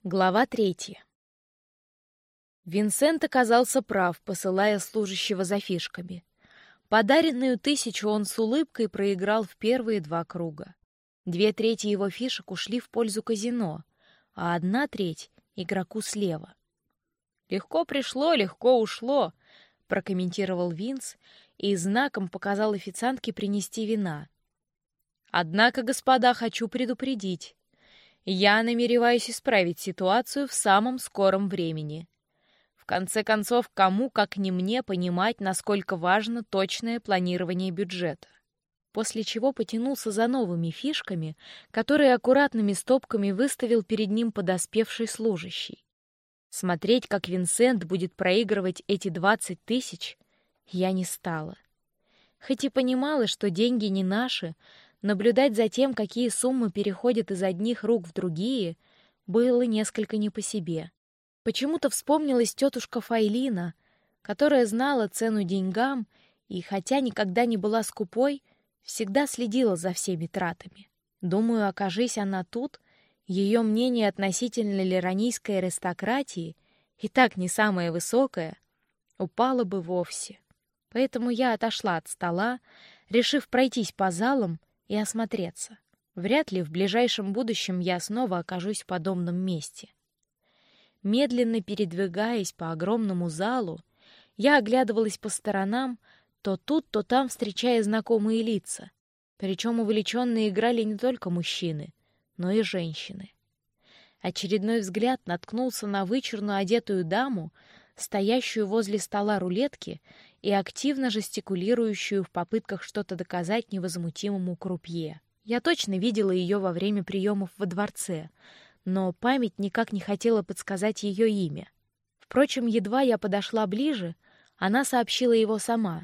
Глава 3. Винсент оказался прав, посылая служащего за фишками. Подаренную 1000 он с улыбкой проиграл в первые 2 круга. 2/3 его фишек ушли в пользу казино, а 1/3 — игроку слева. «Легко пришло, легко ушло», — прокомментировал Винс и знаком показал официантке принести вина. «Однако, господа, хочу предупредить. Я намереваюсь исправить ситуацию в самом скором времени. В конце концов, кому, как не мне, понимать, насколько важно точное планирование бюджета». После чего потянулся за новыми фишками, которые аккуратными стопками выставил перед ним подоспевший служащий. Смотреть, как Винсент будет проигрывать эти 20 000, я не стала. Хоть и понимала, что деньги не наши, наблюдать за тем, какие суммы переходят из одних рук в другие, было несколько не по себе. Почему-то вспомнилась тетушка Фаилина, которая знала цену деньгам и, хотя никогда не была скупой, всегда следила за всеми тратами. Думаю, окажись она тут, ее мнение относительно лиранийской аристократии, и так не самое высокое, упало бы вовсе. Поэтому я отошла от стола, решив пройтись по залам и осмотреться. Вряд ли в ближайшем будущем я снова окажусь в подобном месте. Медленно передвигаясь по огромному залу, я оглядывалась по сторонам, то тут, то там встречая знакомые лица. Причем увлеченно играли не только мужчины, но и женщины. Очередной взгляд наткнулся на вычурно одетую даму, стоящую возле стола рулетки и активно жестикулирующую в попытках что-то доказать невозмутимому крупье. Я точно видела ее во время приемов во дворце, но память никак не хотела подсказать ее имя. Впрочем, едва я подошла ближе, она сообщила его сама.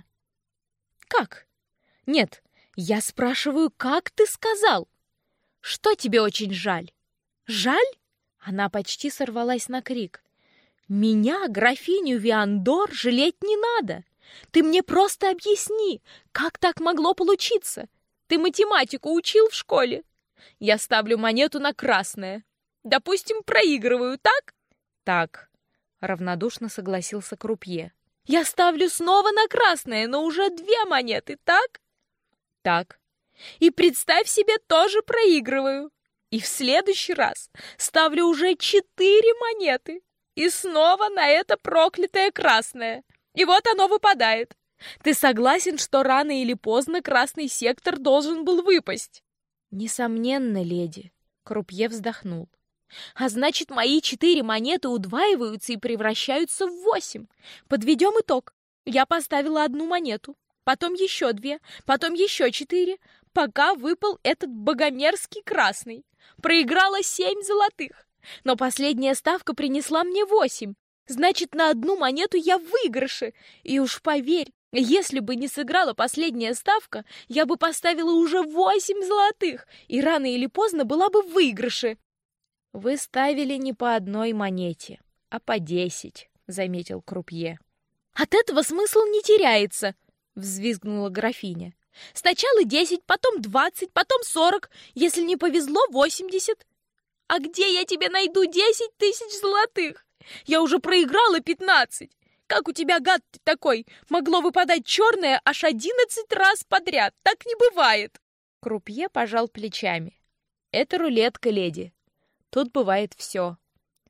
«Как? Нет, я спрашиваю, как ты сказал? Что тебе очень жаль? Жаль?» Она почти сорвалась на крик. «Меня, графиню Виандор, жалеть не надо. Ты мне просто объясни, как так могло получиться? Ты математику учил в школе? Я ставлю монету на красное. Допустим, проигрываю, так?» «Так», — равнодушно согласился крупье. «Я ставлю снова на красное, но уже 2 монеты, так?» «Так». «И представь себе, тоже проигрываю. И в следующий раз ставлю уже 4 монеты. И снова на это проклятое красное. И вот оно выпадает. Ты согласен, что рано или поздно красный сектор должен был выпасть?» «Несомненно, леди», — крупье вздохнул. «А значит, мои 4 монеты удваиваются и превращаются в 8. Подведем итог. Я поставила 1 монету, потом еще 2, потом еще 4, пока выпал этот богомерзкий красный. Проиграла 7 золотых. Но последняя ставка принесла мне 8. Значит, на 1 монету я в выигрыше. И уж поверь, если бы не сыграла последняя ставка, я бы поставила уже 8 золотых, и рано или поздно была бы в выигрыше». «Вы ставили не по 1 монете, а по 10», — заметил крупье. «От этого смысл не теряется», — взвизгнула графиня. «Сначала 10, потом 20, потом 40, если не повезло, 80. А где я тебе найду 10 000 золотых? Я уже проиграла 15. Как у тебя, гад ты такой, могло выпадать черное аж 11 раз подряд? Так не бывает!» Крупье пожал плечами. «Это рулетка, леди. Тут бывает все.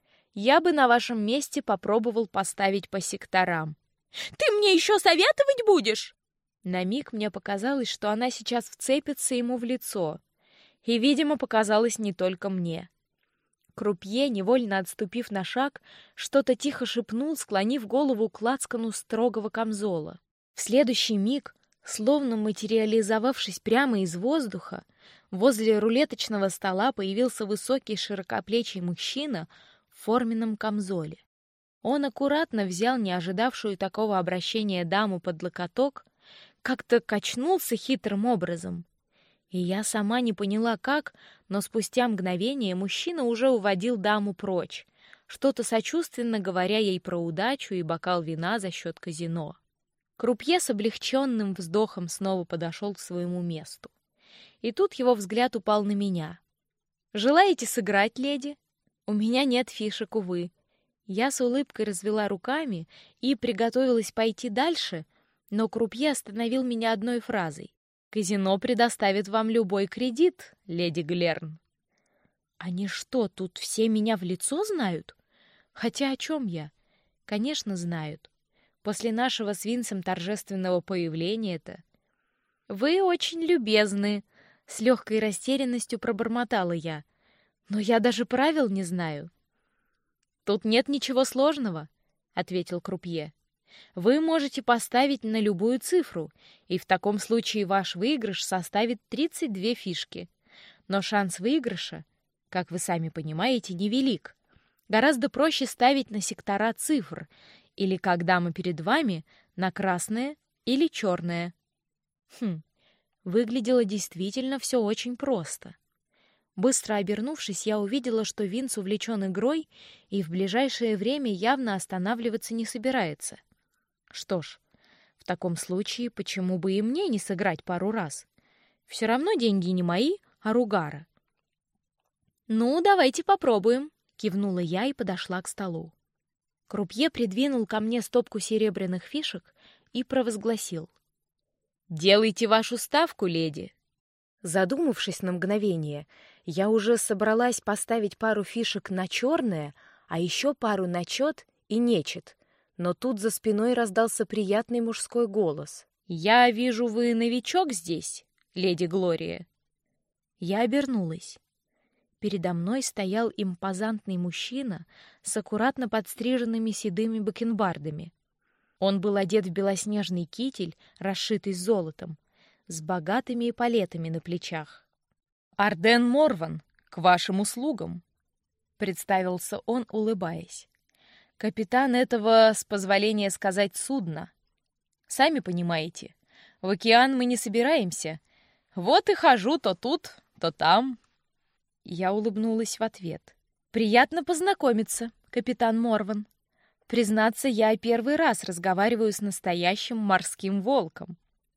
Я бы на вашем месте попробовал поставить по секторам». «Ты мне еще советовать будешь?» На миг мне показалось, что она сейчас вцепится ему в лицо. И, видимо, показалось не только мне. Крупье, невольно отступив на шаг, что-то тихо шепнул, склонив голову к лацкану строгого камзола. В следующий миг, словно материализовавшись прямо из воздуха, возле рулеточного стола появился высокий широкоплечий мужчина в форменном камзоле. Он аккуратно взял не ожидавшую такого обращения даму под локоток, как-то качнулся хитрым образом. И я сама не поняла как, но спустя мгновение мужчина уже уводил даму прочь, что-то сочувственно говоря ей про удачу и бокал вина за счет казино. Крупье с облегченным вздохом снова подошел к своему месту. И тут его взгляд упал на меня. «Желаете сыграть, леди?» У меня нет фишек, увы. Я с улыбкой развела руками и приготовилась пойти дальше, но крупье остановил меня одной фразой. «Казино предоставит вам любой кредит, леди Глерн». Они что, тут все меня в лицо знают? Хотя о чем я? Конечно, знают. После нашего с Винсом торжественного появления-то. «Вы очень любезны», — с легкой растерянностью пробормотала я. «Но я даже правил не знаю». «Тут нет ничего сложного», — ответил крупье. «Вы можете поставить на любую цифру, и в таком случае ваш выигрыш составит 32 фишки. Но шанс выигрыша, как вы сами понимаете, невелик. Гораздо проще ставить на сектора цифр, или, как дама перед вами, на красное или черное». Выглядело действительно все очень просто. Быстро обернувшись, я увидела, что Винс увлечен игрой и в ближайшее время явно останавливаться не собирается. Что ж, в таком случае почему бы и мне не сыграть пару раз? Все равно деньги не мои, а Ругара. «Ну, давайте попробуем», — кивнула я и подошла к столу. Крупье придвинул ко мне стопку серебряных фишек и провозгласил: «Делайте вашу ставку, леди». Задумавшись на мгновение, я уже собралась поставить пару фишек на черное, а еще пару на чет и нечет, но тут за спиной раздался приятный мужской голос. «Я вижу, вы новичок здесь, леди Глория». Я обернулась. Передо мной стоял импозантный мужчина с аккуратно подстриженными седыми бакенбардами. Он был одет в белоснежный китель, расшитый золотом, с богатыми эполетами на плечах. «Арден Морван, к вашим услугам», — представился он, улыбаясь. «Капитан этого, с позволения сказать, судна. Сами понимаете, в океан мы не собираемся. Вот и хожу то тут, то там». Я улыбнулась в ответ. «Приятно познакомиться, капитан Морван. Признаться, я первый раз разговариваю с настоящим морским волком».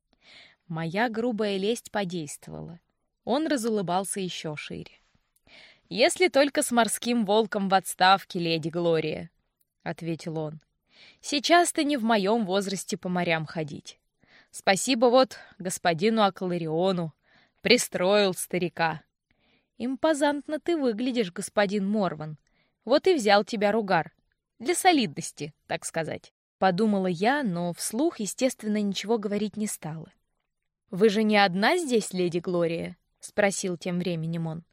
Моя грубая лесть подействовала. Он разулыбался еще шире. «Если только с морским волком в отставке, леди Глория», — ответил он. «Сейчас-то не в моем возрасте по морям ходить. Спасибо вот господину Акалариону. Пристроил старика». «Импозантно ты выглядишь, господин Морван. Вот и взял тебя Ругар. Для солидности, так сказать». Подумала я, но вслух, естественно, ничего говорить не стала. «Вы же не одна здесь, леди Глория?» — спросил тем временем он.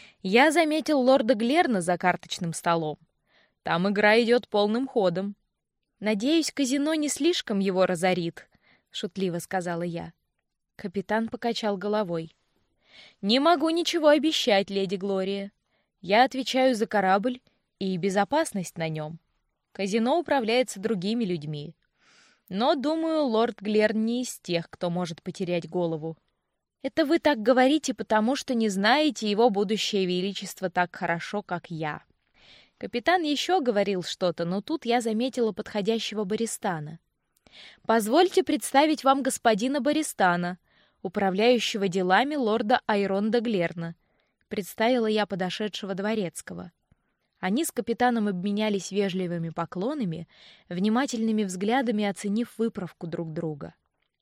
«Я заметил лорда Глерна за карточным столом. Там игра идет полным ходом». «Надеюсь, казино не слишком его разорит», — шутливо сказала я. Капитан покачал головой. «Не могу ничего обещать, леди Глория. Я отвечаю за корабль и безопасность на нем. Казино управляется другими людьми. Но, думаю, лорд Глерн не из тех, кто может потерять голову». «Это вы так говорите, потому что не знаете его будущее величество так хорошо, как я». Капитан еще говорил что-то, но тут я заметила подходящего Баристана. «Позвольте представить вам господина Баристана, управляющего делами лорда Айронда Глерна», — представила я подошедшего дворецкого. Они с капитаном обменялись вежливыми поклонами, внимательными взглядами оценив выправку друг друга.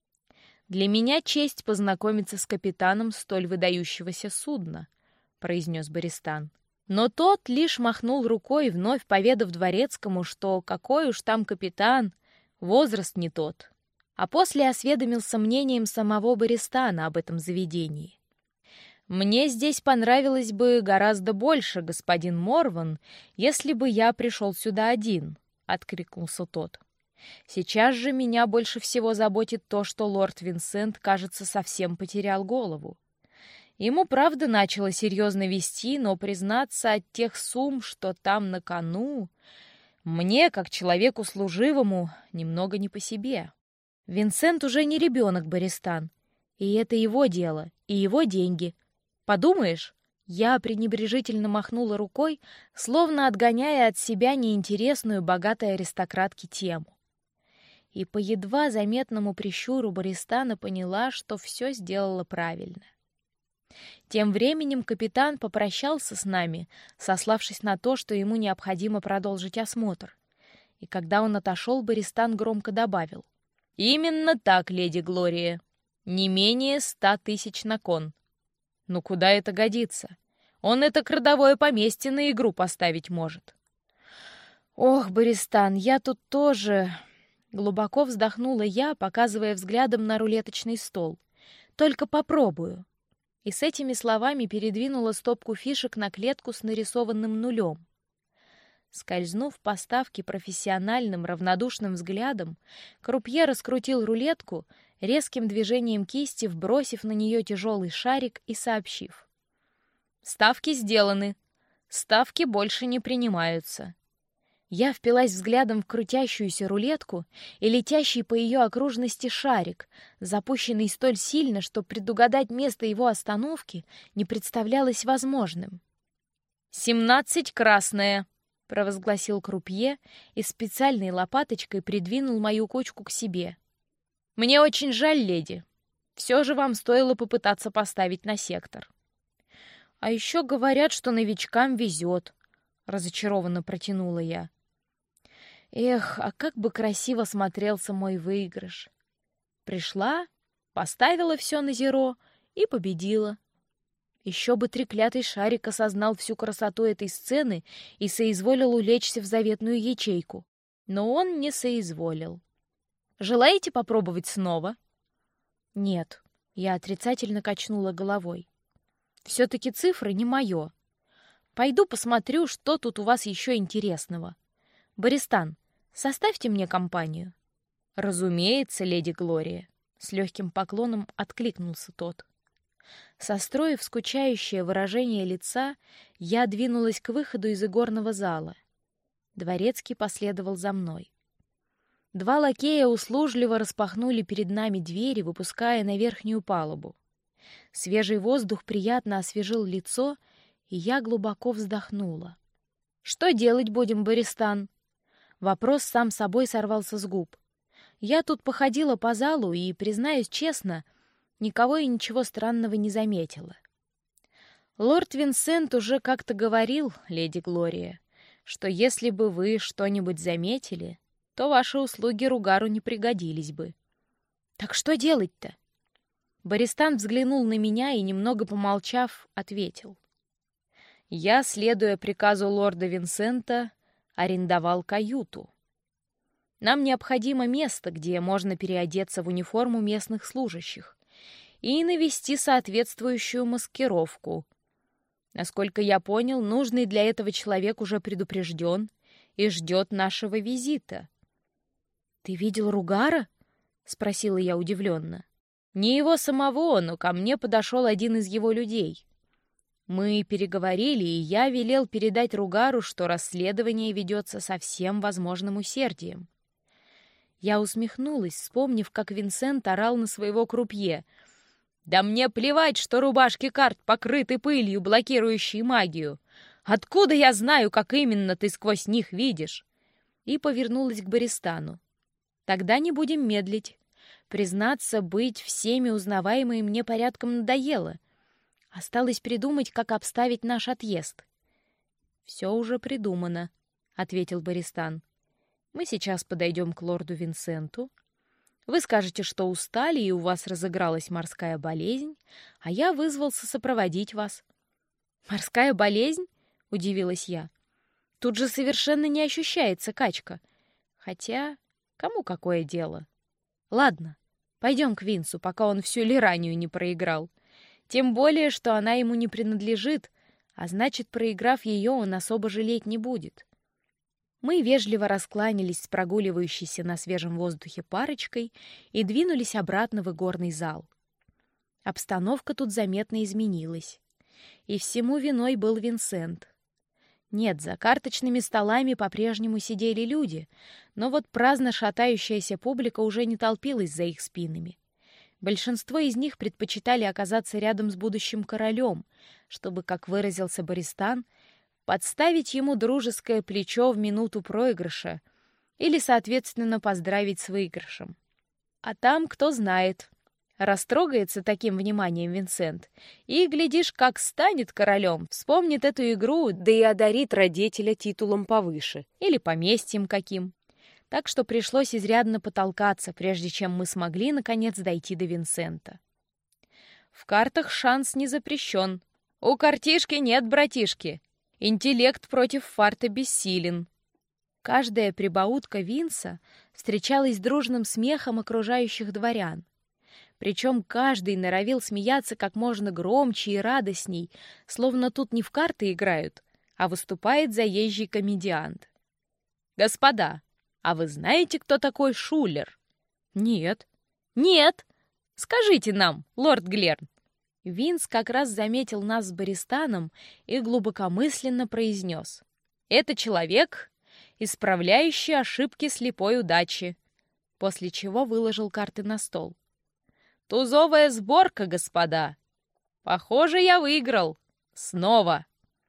«Для меня честь познакомиться с капитаном столь выдающегося судна», — произнес Баристан. Но тот лишь махнул рукой, вновь поведав дворецкому, что какой уж там капитан, возраст не тот. А после осведомился мнением самого Баристана об этом заведении. «Мне здесь понравилось бы гораздо больше, господин Морван, если бы я пришел сюда один», — откликнулся тот. «Сейчас же меня больше всего заботит то, что лорд Винсент, кажется, совсем потерял голову. Ему, правда, начало серьезно вести, но, признаться, от тех сумм, что там на кону, мне, как человеку служивому, немного не по себе». «Винсент уже не ребенок, Баристан, и это его дело, и его деньги. Подумаешь?» Я пренебрежительно махнула рукой, словно отгоняя от себя неинтересную богатой аристократке тему. И по едва заметному прищуру Баристана поняла, что все сделала правильно. Тем временем капитан попрощался с нами, сославшись на то, что ему необходимо продолжить осмотр. И когда он отошел, Бористан громко добавил: «Именно так, леди Глория. Не менее 100 тысяч на кон. Ну куда это годится? Он это родовое поместье на игру поставить может». «Ох, Бористан, я тут тоже...» Глубоко вздохнула я, показывая взглядом на рулеточный стол. «Только попробую». И с этими словами передвинула стопку фишек на клетку с нарисованным нулем. Скользнув по ставке профессиональным равнодушным взглядом, крупье раскрутил рулетку, резким движением кисти вбросив на нее тяжелый шарик и сообщив: «Ставки сделаны. Ставки больше не принимаются». Я впилась взглядом в крутящуюся рулетку и летящий по ее окружности шарик, запущенный столь сильно, что предугадать место его остановки не представлялось возможным. 17 красное, провозгласил крупье и специальной лопаточкой придвинул мою кучку к себе. «Мне очень жаль, леди. Все же вам стоило попытаться поставить на сектор». «А еще говорят, что новичкам везет», — разочарованно протянула я. Эх, а как бы красиво смотрелся мой выигрыш. Пришла, поставила все на зеро и победила. Еще бы треклятый шарик осознал всю красоту этой сцены и соизволил улечься в заветную ячейку. Но он не соизволил. «Желаете попробовать снова?» «Нет», — я отрицательно качнула головой. «Все-таки цифры не мое. Пойду посмотрю, что тут у вас еще интересного. Бористан, составьте мне компанию». «Разумеется, леди Глория», — с легким поклоном откликнулся тот. Состроив скучающее выражение лица, я двинулась к выходу из игорного зала. Дворецкий последовал за мной. Два лакея услужливо распахнули перед нами двери, выпуская на верхнюю палубу. Свежий воздух приятно освежил лицо, и я глубоко вздохнула. «Что делать будем, Бористан?» Вопрос сам собой сорвался с губ. Я тут походила по залу и, признаюсь честно, никого и ничего странного не заметила. Лорд Винсент уже как-то говорил, леди Глория, что если бы вы что-нибудь заметили, то ваши услуги Ругару не пригодились бы. Так что делать-то? Бористан взглянул на меня и, немного помолчав, ответил. Я, следуя приказу лорда Винсента, арендовал каюту. Нам необходимо место, где можно переодеться в униформу местных служащих и навести соответствующую маскировку. Насколько я понял, нужный для этого человек уже предупрежден и ждет нашего визита. «Ты видел Ругара?» — спросила я удивленно. «Не его самого, но ко мне подошел один из его людей. Мы переговорили, и я велел передать Ругару, что расследование ведется со всем возможным усердием». Я усмехнулась, вспомнив, как Винсент орал на своего крупье. «Да мне плевать, что рубашки карт покрыты пылью, блокирующей магию. Откуда я знаю, как именно ты сквозь них видишь?» И повернулась к Бористану. «Тогда не будем медлить. Признаться, быть всеми узнаваемой мне порядком надоело. Осталось придумать, как обставить наш отъезд». «Все уже придумано», — ответил Бористан. «Мы сейчас подойдем к лорду Винсенту. Вы скажете, что устали, и у вас разыгралась морская болезнь, а я вызвался сопроводить вас». «Морская болезнь?» — удивилась я. «Тут же совершенно не ощущается качка. Хотя, кому какое дело? Ладно, пойдем к Винсу, пока он всю Лиранию не проиграл. Тем более, что она ему не принадлежит, а значит, проиграв ее, он особо жалеть не будет». Мы вежливо раскланялись с прогуливающейся на свежем воздухе парочкой и двинулись обратно в игорный зал. Обстановка тут заметно изменилась. И всему виной был Винсент. Нет, за карточными столами по-прежнему сидели люди, но вот праздно шатающаяся публика уже не толпилась за их спинами. Большинство из них предпочитали оказаться рядом с будущим королем, чтобы, как выразился Бористан, подставить ему дружеское плечо в минуту проигрыша или, соответственно, поздравить с выигрышем. А там, кто знает, Растрогается таким вниманием Винсент. И, глядишь, как станет королем, вспомнит эту игру, да и одарит родителя титулом повыше. Или поместьем каким. Так что пришлось изрядно потолкаться, прежде чем мы смогли, наконец, дойти до Винсента. В картах шанс не запрещен. У картишки нет братишки. Интеллект против фарта бессилен. Каждая прибаутка Винса встречалась дружным смехом окружающих дворян. Причем каждый норовил смеяться как можно громче и радостней, словно тут не в карты играют, а выступает заезжий комедиант. «Господа, а вы знаете, кто такой Шулер?» «Нет». «Нет! Скажите нам, лорд Глерн!» Винс как раз заметил нас с Бористаном и глубокомысленно произнес: «Это человек, исправляющий ошибки слепой удачи», после чего выложил карты на стол. «Тузовая сборка, господа! Похоже, я выиграл. Снова!»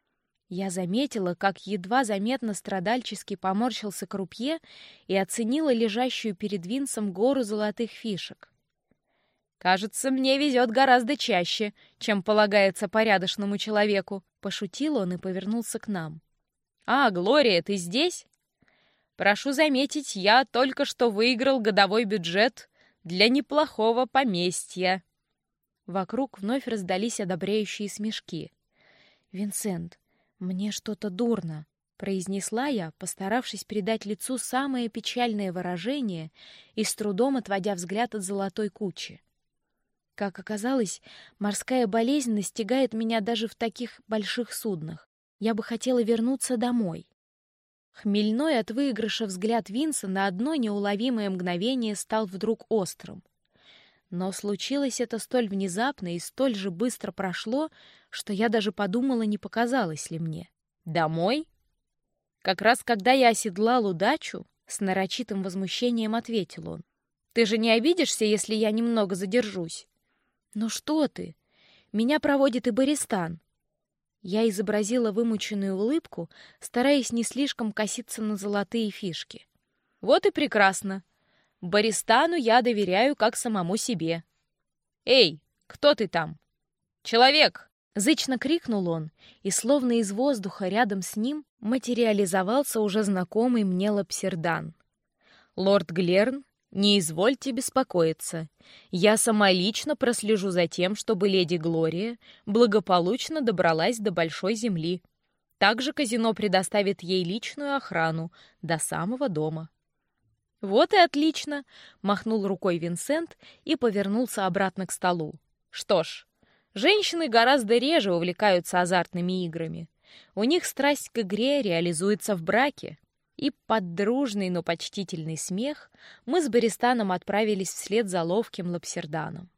Я заметила, как едва заметно страдальчески поморщился крупье и оценила лежащую перед Винсом гору золотых фишек. «Кажется, мне везет гораздо чаще, чем полагается порядочному человеку», — пошутил он и повернулся к нам. «А, Глория, ты здесь? Прошу заметить, я только что выиграл годовой бюджет для неплохого поместья». Вокруг вновь раздались одобряющие смешки. «Винсент, мне что-то дурно», — произнесла я, постаравшись придать лицу самое печальное выражение и с трудом отводя взгляд от золотой кучи. Как оказалось, морская болезнь настигает меня даже в таких больших суднах. Я бы хотела вернуться домой. Хмельной от выигрыша взгляд Винса на одно неуловимое мгновение стал вдруг острым. Но случилось это столь внезапно и столь же быстро прошло, что я даже подумала, не показалось ли мне. «Домой?» Как раз когда я оседлал удачу, с нарочитым возмущением ответил он. «Ты же не обидишься, если я немного задержусь?» «Ну что ты? Меня проводит и Бористан». Я изобразила вымученную улыбку, стараясь не слишком коситься на золотые фишки. «Вот и прекрасно. Бористану я доверяю как самому себе. Эй, кто ты там? Человек!» Зычно крикнул он, и словно из воздуха рядом с ним материализовался уже знакомый мне Лапсердан. «Лорд Глерн, не извольте беспокоиться. Я сама лично прослежу за тем, чтобы леди Глория благополучно добралась до Большой Земли. Также казино предоставит ей личную охрану до самого дома». «Вот и отлично!» — махнул рукой Винсент и повернулся обратно к столу. «Что ж, женщины гораздо реже увлекаются азартными играми. У них страсть к игре реализуется в браке». И под дружный, но почтительный смех мы с Бористаном отправились вслед за ловким Лапсерданом.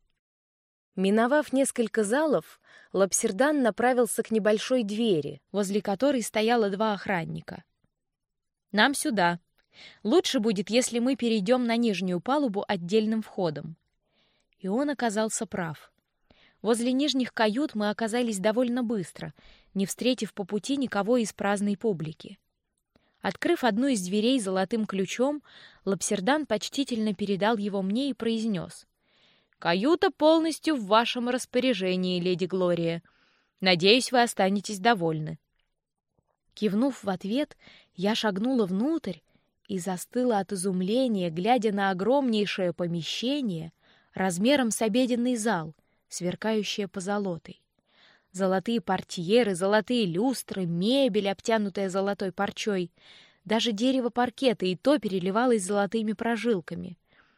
Миновав несколько залов, Лапсердан направился к небольшой двери, возле которой стояло 2 охранника. «Нам сюда. Лучше будет, если мы перейдем на нижнюю палубу отдельным входом». И он оказался прав. Возле нижних кают мы оказались довольно быстро, не встретив по пути никого из праздной публики. Открыв одну из дверей золотым ключом, Лапсердан почтительно передал его мне и произнес: «Каюта полностью в вашем распоряжении, леди Глория. Надеюсь, вы останетесь довольны». Кивнув в ответ, я шагнула внутрь и застыла от изумления, глядя на огромнейшее помещение размером с обеденный зал, сверкающее позолотой. Золотые портьеры, золотые люстры, мебель, обтянутая золотой парчой. Даже дерево паркета и то переливалось золотыми прожилками.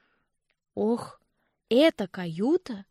«Ох, это каюта?»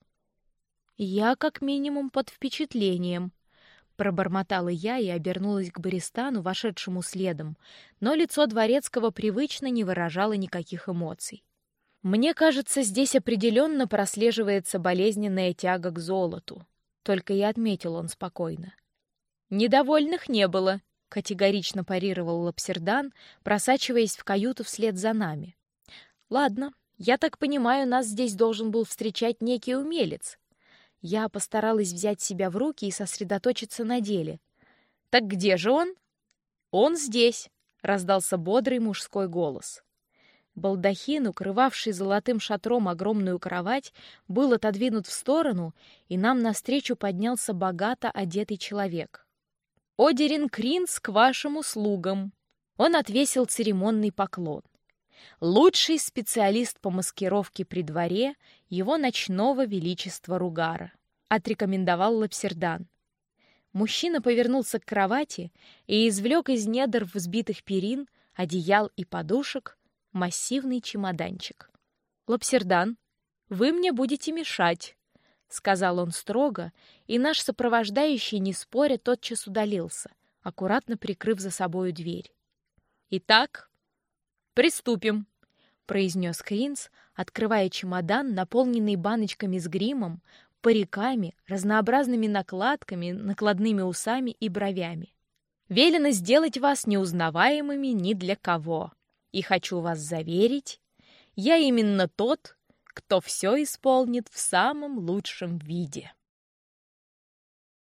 «Я как минимум под впечатлением», — пробормотала я и обернулась к Бористану, вошедшему следом, но лицо дворецкого привычно не выражало никаких эмоций. «Мне кажется, здесь определенно прослеживается болезненная тяга к золоту», — только и отметил он спокойно. «Недовольных не было», — категорично парировал Лапсердан, просачиваясь в каюту вслед за нами. «Ладно, я так понимаю, нас здесь должен был встречать некий умелец». Я постаралась взять себя в руки и сосредоточиться на деле. «Так где же он?» «Он здесь», — раздался бодрый мужской голос. Балдахин, укрывавший золотым шатром огромную кровать, был отодвинут в сторону, и нам навстречу поднялся богато одетый человек. «Одерин Кринс к вашим услугам!» Он отвесил церемонный поклон. Лучший специалист по маскировке при дворе его ночного величества Ругара, отрекомендовал Лапсердан. Мужчина повернулся к кровати и извлек из недр взбитых перин, одеял и подушек массивный чемоданчик. «Лапсердан, вы мне будете мешать», — сказал он строго, и наш сопровождающий, не споря, тотчас удалился, аккуратно прикрыв за собою дверь. «Итак, приступим», — произнес Кринс, открывая чемодан, наполненный баночками с гримом, париками, разнообразными накладками, накладными усами и бровями. «Велено сделать вас неузнаваемыми ни для кого. И хочу вас заверить, я именно тот, кто все исполнит в самом лучшем виде».